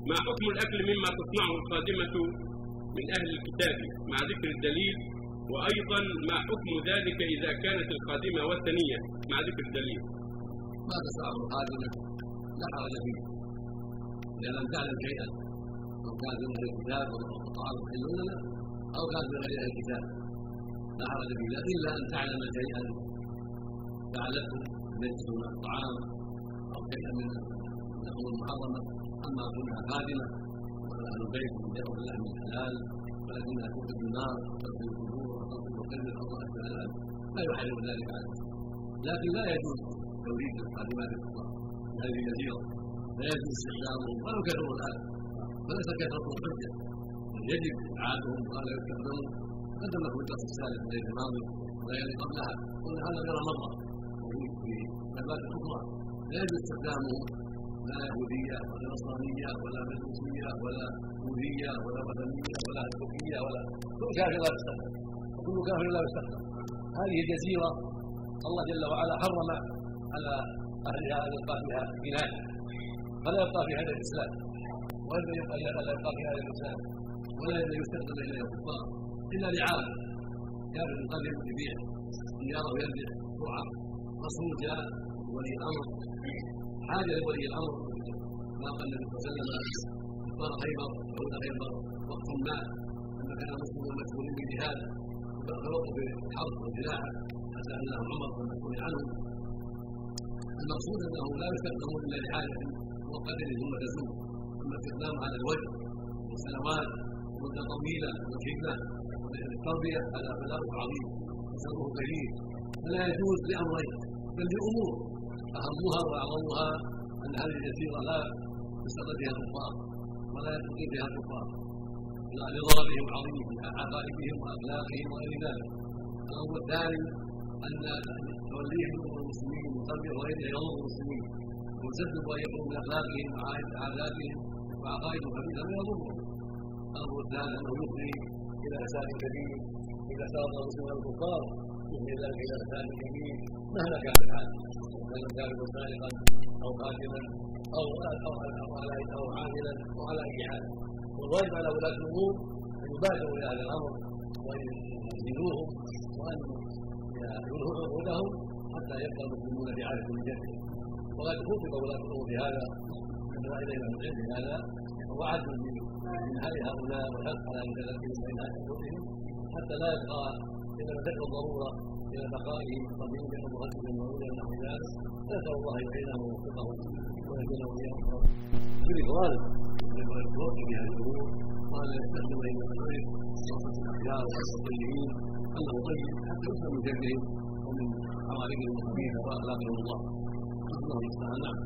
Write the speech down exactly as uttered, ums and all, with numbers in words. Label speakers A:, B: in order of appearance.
A: ما حكم الأكل مما تصنعه الخادمة من أهل الكتاب مع ذكر الدليل؟ وأيضا ما حكم ذلك إذا كانت الخادمة وثنية مع ذكر الدليل؟
B: ما تصنعه الخادمة لا حرج فيه إذا لم تعلم شيئا، أو كانت من أهل الكتاب وطعام حل لنا، أو كانت من غير أهل الكتاب لا حرج فيه، إلا أن تعلم شيئا فعلته نجس من الطعام أو شيئا من الأمور المحرمة. أما كونها خادمة ولا أهل البيت من بيت الله من الحلال، ولكنها توقد النار وتغسل القبور وتغسل وكذب أو أشبه ذلك لا يحرم ذلك عليه. لكن لا يجوز توريد الخادمات الكفار هذه كثيرة، لا يجوز استخدامهم ولو كثروا الآن، فليس كثرتهم حجة، يجب إعادتهم ولا يستخدمون. قدم لكم الدرس السابق في الليل الماضي والليالي قبلها، قلنا هذا غير مرة في ثبات أخرى لا يجوز استخدامهم، لا يهودية ولا نصرانية ولا مجوسية ولا بوذية ولا وثنية ولا تركية ولا كل كافر لا يستخدم، وكل كافر لا يستخدم. هذه الجزيرة الله جل وعلا حرم على أهلها أن يبقى فيها بناء، فلا يبقى في هذا الإسلام، ولا يبقى في هذا الإسلام، ولا يستخدم إليه الكفار إلا لعام كافر يقدم يبيع سيارة ويرجع بسرعة. رسول جاء ولي الأمر حاجة لولي الأمر ما قال النبي صلى الله عليه وسلم اختار خيبر وعود خيبر وقت ما لما كان المسلمون مشغولين بالجهاد فوقفوا بالحرب والجلاحة حتى أنه عمر والمسؤول عنه. المقصود أنه لا يستخدمون إلا لحاجة مؤقتة ثم تزول، أما استخدام على الوجه والسنوات مدة طويلة والخدمة والتربية هذا بلاء عظيم وشره كبير، فلا يجوز لأمرين بل لأمور أهمها وأعظمها أن هذه الجزيرة لا يستقر فيها الكفار ولا يستقر فيها الكفار لضررهم العظيم في عقائدهم وأخلاقهم وغير ذلك. الأمر الثاني أن توليهم أمور المسلمين من تربية وغير يضر المسلمين ويسبب أن يكونوا من أخلاقهم وعاداتهم وعقائدهم خبيثة ما يضرهم. الأمر الثالث أنه يفضي إلى فساد كبير إذا سار المسلمون الكفار، يفضي ذلك إلى فساد كبير مهما كان الحال، كان ذلك سارقا أو قاتلا أو أو عاملا أو على أي حال. والواجب على ولاة الأمور أن يبادروا إلى هذا الأمر وأن يزيدوهم وأن ينهوا عقولهم حتى يبقى المسلمون بعافية من جهتهم. وقد خطب ولاة الأمور بهذا عندما إلينا من علم هذا وعدوا من هذه هؤلاء والحق على مكلفهم وإنهاء حقوقهم حتى لا يبقى إلا ما تدعو الضرورة إلى بقائهم قديم بأمهاتهم وأولى نحو ذلك. نسأل الله يعينهم ويوفقهم ويهدينا وإياهم بالإخوان والوقت بهذه الأمور، وأن يستخدم إلى الخير وصفة الأخيار والطيبين أنه طيب حتى يسلم من جهلهم ومن حوارثهم الخبيثة وأخلاقهم الله. الله المستعان.